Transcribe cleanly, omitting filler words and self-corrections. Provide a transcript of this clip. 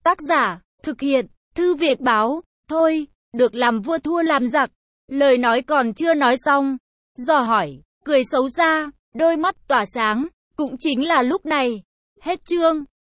Tác giả, thực hiện, Thư viện báo. Thôi, được làm vua thua làm giặc. Lời nói còn chưa nói xong. Dò hỏi, cười xấu xa, đôi mắt tỏa sáng. Cũng chính là lúc này. Hết chương.